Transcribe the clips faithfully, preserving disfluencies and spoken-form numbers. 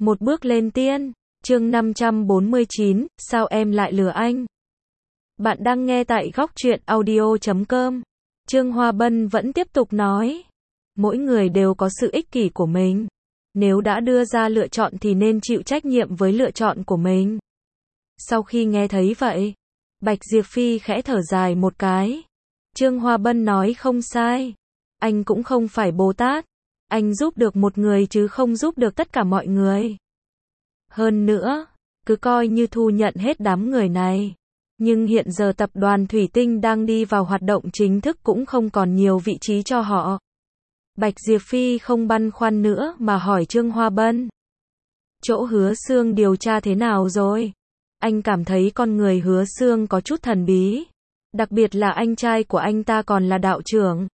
Một bước lên tiên, chương năm trăm bốn mươi chín, sao em lại lừa anh? Bạn đang nghe tại góc truyện audio chấm com. Trương Hoa Bân vẫn tiếp tục nói. Mỗi người đều có sự ích kỷ của mình. Nếu đã đưa ra lựa chọn thì nên chịu trách nhiệm với lựa chọn của mình. Sau khi nghe thấy vậy, Bạch Diệp Phi khẽ thở dài một cái. Trương Hoa Bân nói không sai. Anh cũng không phải Bồ Tát. Anh giúp được một người chứ không giúp được tất cả mọi người. Hơn nữa, cứ coi như thu nhận hết đám người này. Nhưng hiện giờ tập đoàn Thủy Tinh đang đi vào hoạt động chính thức cũng không còn nhiều vị trí cho họ. Bạch Diệp Phi không băn khoăn nữa mà hỏi Trương Hoa Bân. Chỗ Hứa Xương điều tra thế nào rồi? Anh cảm thấy con người Hứa Xương có chút thần bí. Đặc biệt là anh trai của anh ta còn là đạo trưởng.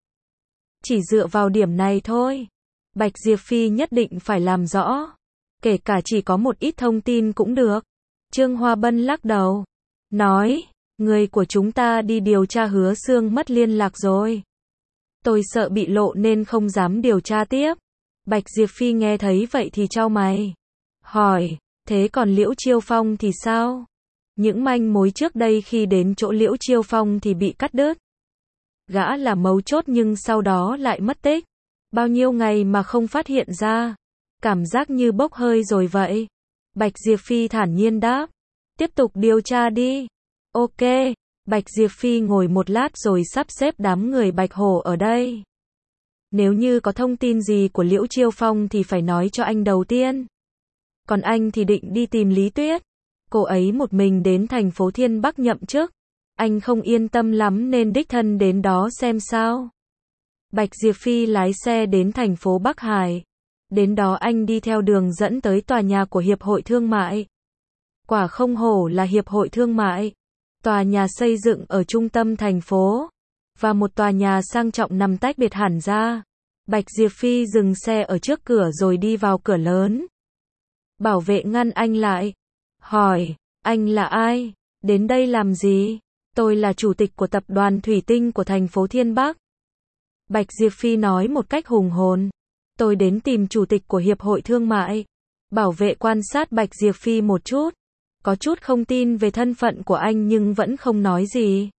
Chỉ dựa vào điểm này thôi. Bạch Diệp Phi nhất định phải làm rõ. Kể cả chỉ có một ít thông tin cũng được. Trương Hoa Bân lắc đầu. Nói, người của chúng ta đi điều tra Hứa Xương mất liên lạc rồi. Tôi sợ bị lộ nên không dám điều tra tiếp. Bạch Diệp Phi nghe thấy vậy thì chau mày. Hỏi, thế còn Liễu Chiêu Phong thì sao? Những manh mối trước đây khi đến chỗ Liễu Chiêu Phong thì bị cắt đứt. Gã là mấu chốt nhưng sau đó lại mất tích. Bao nhiêu ngày mà không phát hiện ra. Cảm giác như bốc hơi rồi vậy. Bạch Diệp Phi thản nhiên đáp. Tiếp tục điều tra đi. Ok. Bạch Diệp Phi ngồi một lát rồi sắp xếp đám người Bạch Hổ ở đây. Nếu như có thông tin gì của Liễu Chiêu Phong thì phải nói cho anh đầu tiên. Còn anh thì định đi tìm Lý Tuyết. Cô ấy một mình đến thành phố Thiên Bắc nhậm chức. Anh không yên tâm lắm nên đích thân đến đó xem sao. Bạch Diệp Phi lái xe đến thành phố Bắc Hải. Đến đó anh đi theo đường dẫn tới tòa nhà của Hiệp hội Thương mại. Quả không hổ là Hiệp hội Thương mại. Tòa nhà xây dựng ở trung tâm thành phố. Và một tòa nhà sang trọng nằm tách biệt hẳn ra. Bạch Diệp Phi dừng xe ở trước cửa rồi đi vào cửa lớn. Bảo vệ ngăn anh lại. Hỏi, anh là ai? Đến đây làm gì? Tôi là chủ tịch của tập đoàn Thủy Tinh của thành phố Thiên Bắc. Bạch Diệp Phi nói một cách hùng hồn. Tôi đến tìm chủ tịch của Hiệp hội Thương mại. Bảo vệ quan sát Bạch Diệp Phi một chút. Có chút không tin về thân phận của anh nhưng vẫn không nói gì.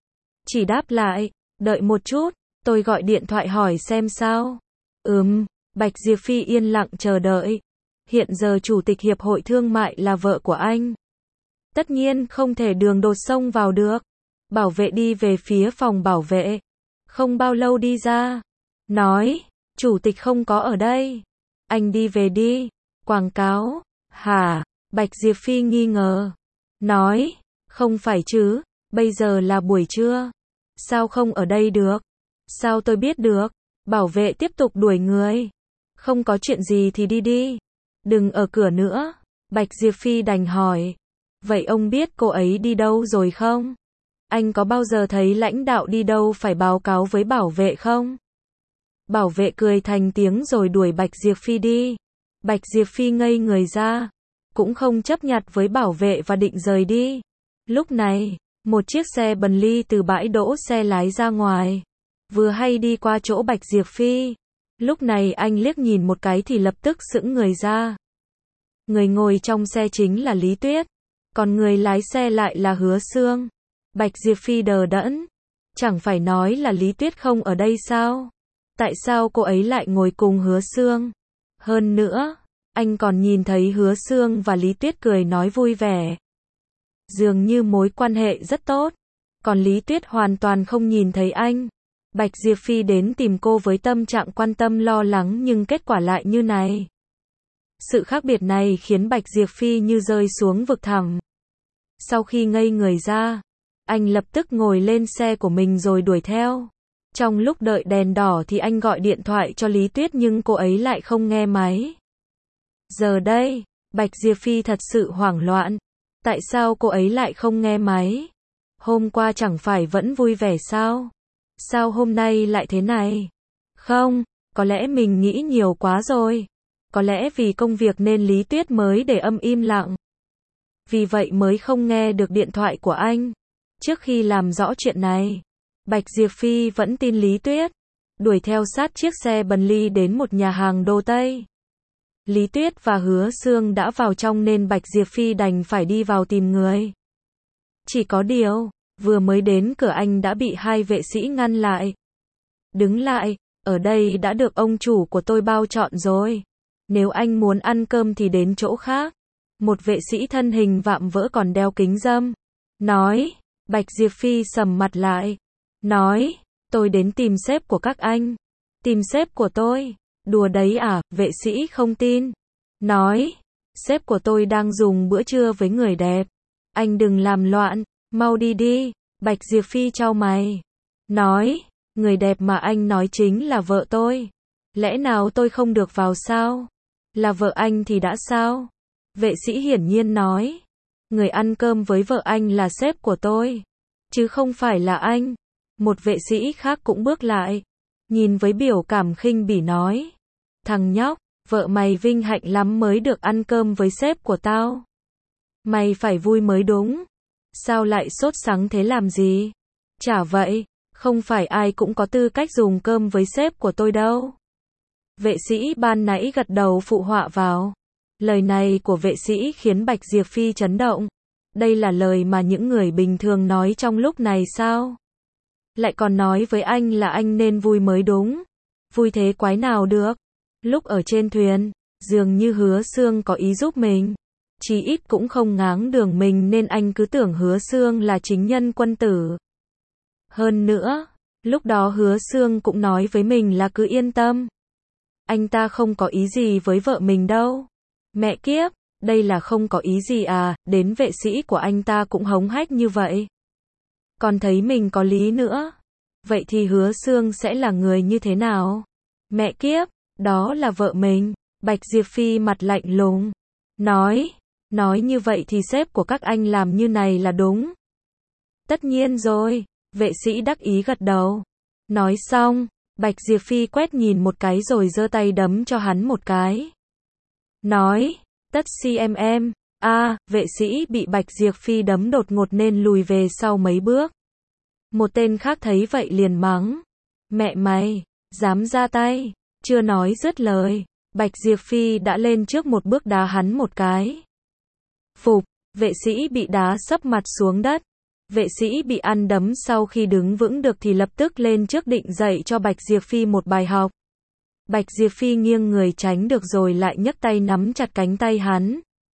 Chỉ đáp lại, đợi một chút, tôi gọi điện thoại hỏi xem sao. Ừm, Bạch Diệp Phi yên lặng chờ đợi. Hiện giờ chủ tịch Hiệp hội Thương mại là vợ của anh. Tất nhiên không thể đường đột xông vào được. Bảo vệ đi về phía phòng bảo vệ. Không bao lâu đi ra. Nói, chủ tịch không có ở đây. Anh đi về đi. Quảng cáo. Hả? Bạch Diệp Phi nghi ngờ. Nói, không phải chứ, bây giờ là buổi trưa. Sao không ở đây được? Sao tôi biết được? Bảo vệ tiếp tục đuổi người. Không có chuyện gì thì đi đi. Đừng ở cửa nữa. Bạch Diệp Phi đành hỏi. Vậy ông biết cô ấy đi đâu rồi không? Anh có bao giờ thấy lãnh đạo đi đâu phải báo cáo với bảo vệ không? Bảo vệ cười thành tiếng rồi đuổi Bạch Diệp Phi đi. Bạch Diệp Phi ngây người ra. Cũng không chấp nhặt với bảo vệ và định rời đi. Lúc này, một chiếc xe Bentley từ bãi đỗ xe lái ra ngoài. Vừa hay đi qua chỗ Bạch Diệp Phi. Lúc này anh liếc nhìn một cái thì lập tức sững người ra. Người ngồi trong xe chính là Lý Tuyết. Còn người lái xe lại là Hứa Xương. Bạch Diệp Phi đờ đẫn. Chẳng phải nói là Lý Tuyết không ở đây sao? Tại sao cô ấy lại ngồi cùng Hứa Xương? Hơn nữa, anh còn nhìn thấy Hứa Xương và Lý Tuyết cười nói vui vẻ. Dường như mối quan hệ rất tốt. Còn Lý Tuyết hoàn toàn không nhìn thấy anh. Bạch Diệp Phi đến tìm cô với tâm trạng quan tâm lo lắng nhưng kết quả lại như này. Sự khác biệt này khiến Bạch Diệp Phi như rơi xuống vực thẳm. Sau khi ngây người ra, anh lập tức ngồi lên xe của mình rồi đuổi theo. Trong lúc đợi đèn đỏ thì anh gọi điện thoại cho Lý Tuyết nhưng cô ấy lại không nghe máy. Giờ đây, Bạch Diệp Phi thật sự hoảng loạn. Tại sao cô ấy lại không nghe máy? Hôm qua chẳng phải vẫn vui vẻ sao? Sao hôm nay lại thế này? Không, có lẽ mình nghĩ nhiều quá rồi. Có lẽ vì công việc nên Lý Tuyết mới để âm im lặng. Vì vậy mới không nghe được điện thoại của anh. Trước khi làm rõ chuyện này, Bạch Diệp Phi vẫn tin Lý Tuyết. Đuổi theo sát chiếc xe Bentley đến một nhà hàng đồ Tây. Lý Tuyết và Hứa Xương đã vào trong nên Bạch Diệp Phi đành phải đi vào tìm người. Chỉ có điều, vừa mới đến cửa anh đã bị hai vệ sĩ ngăn lại. Đứng lại, ở đây đã được ông chủ của tôi bao trọn rồi. Nếu anh muốn ăn cơm thì đến chỗ khác. Một vệ sĩ thân hình vạm vỡ còn đeo kính râm. Nói, Bạch Diệp Phi sầm mặt lại. Nói, tôi đến tìm sếp của các anh. Tìm sếp của tôi? Đùa đấy à, vệ sĩ không tin. Nói, sếp của tôi đang dùng bữa trưa với người đẹp. Anh đừng làm loạn, mau đi đi. Bạch Diệp Phi chau mày. Nói, người đẹp mà anh nói chính là vợ tôi. Lẽ nào tôi không được vào sao? Là vợ anh thì đã sao? Vệ sĩ hiển nhiên nói. Người ăn cơm với vợ anh là sếp của tôi. Chứ không phải là anh. Một vệ sĩ khác cũng bước lại. Nhìn với biểu cảm khinh bỉ nói. Thằng nhóc, vợ mày vinh hạnh lắm mới được ăn cơm với sếp của tao. Mày phải vui mới đúng. Sao lại sốt sắng thế làm gì? Chả vậy, không phải ai cũng có tư cách dùng cơm với sếp của tôi đâu. Vệ sĩ ban nãy gật đầu phụ họa vào. Lời này của vệ sĩ khiến Bạch Diệp Phi chấn động. Đây là lời mà những người bình thường nói trong lúc này sao? Lại còn nói với anh là anh nên vui mới đúng. Vui thế quái nào được? Lúc ở trên thuyền, dường như Hứa Xương có ý giúp mình. Chí ít cũng không ngáng đường mình nên anh cứ tưởng Hứa Xương là chính nhân quân tử. Hơn nữa, lúc đó Hứa Xương cũng nói với mình là cứ yên tâm. Anh ta không có ý gì với vợ mình đâu. Mẹ kiếp, đây là không có ý gì à, đến vệ sĩ của anh ta cũng hống hách như vậy. Còn thấy mình có lý nữa. Vậy thì Hứa Xương sẽ là người như thế nào? Mẹ kiếp, đó là vợ mình. Bạch Diệp Phi mặt lạnh lùng. Nói, nói như vậy thì sếp của các anh làm như này là đúng. Tất nhiên rồi, vệ sĩ đắc ý gật đầu. Nói xong, Bạch Diệp Phi quét nhìn một cái rồi giơ tay đấm cho hắn một cái. Nói, tất cm, a, vệ sĩ bị Bạch Diệp Phi đấm đột ngột nên lùi về sau mấy bước. Một tên khác thấy vậy liền mắng. Mẹ mày, dám ra tay, chưa nói dứt lời. Bạch Diệp Phi đã lên trước một bước đá hắn một cái. Phục, vệ sĩ bị đá sấp mặt xuống đất. Vệ sĩ bị ăn đấm sau khi đứng vững được thì lập tức lên trước định dạy cho Bạch Diệp Phi một bài học. Bạch Diệp Phi nghiêng người tránh được rồi lại nhấc tay nắm chặt cánh tay hắn.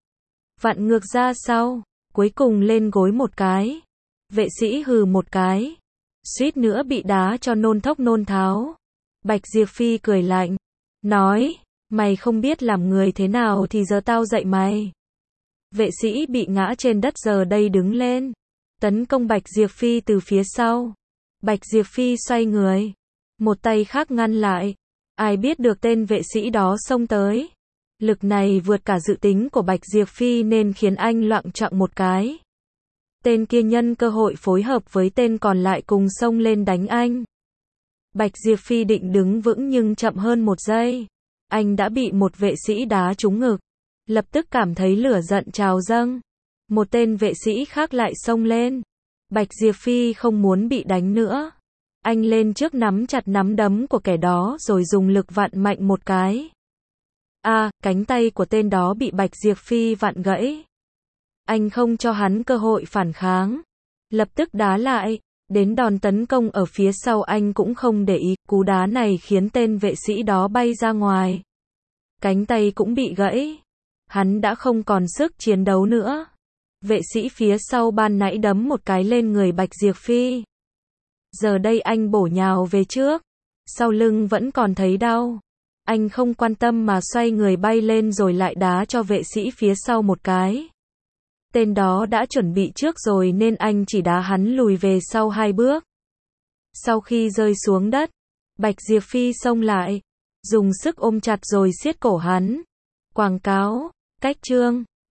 Vặn ngược ra sau, cuối cùng lên gối một cái. Vệ sĩ hừ một cái. Suýt nữa bị đá cho nôn thốc nôn tháo. Bạch Diệp Phi cười lạnh. Nói, mày không biết làm người thế nào thì giờ tao dạy mày. Vệ sĩ bị ngã trên đất giờ đây đứng lên. Tấn công Bạch Diệp Phi từ phía sau. Bạch Diệp Phi xoay người. Một tay khác ngăn lại. Ai biết được tên vệ sĩ đó xông tới. Lực này vượt cả dự tính của Bạch Diệp Phi nên khiến anh loạng choạng một cái. Tên kia nhân cơ hội phối hợp với tên còn lại cùng xông lên đánh anh. Bạch Diệp Phi định đứng vững nhưng chậm hơn một giây. Anh đã bị một vệ sĩ đá trúng ngực. Lập tức cảm thấy lửa giận trào dâng. Một tên vệ sĩ khác lại xông lên. Bạch Diệp Phi không muốn bị đánh nữa. Anh lên trước nắm chặt nắm đấm của kẻ đó rồi dùng lực vặn mạnh một cái. A, à, cánh tay của tên đó bị Bạch Diệp Phi vặn gãy. Anh không cho hắn cơ hội phản kháng. Lập tức đá lại. Đến đòn tấn công ở phía sau anh cũng không để ý. Cú đá này khiến tên vệ sĩ đó bay ra ngoài. Cánh tay cũng bị gãy. Hắn đã không còn sức chiến đấu nữa. Vệ sĩ phía sau ban nãy đấm một cái lên người Bạch Diệp Phi. Giờ đây anh bổ nhào về trước. Sau lưng vẫn còn thấy đau. Anh không quan tâm mà xoay người bay lên rồi lại đá cho vệ sĩ phía sau một cái. Tên đó đã chuẩn bị trước rồi nên anh chỉ đá hắn lùi về sau hai bước. Sau khi rơi xuống đất, Bạch Diệp Phi xông lại. Dùng sức ôm chặt rồi siết cổ hắn. Quảng cáo, cách chương.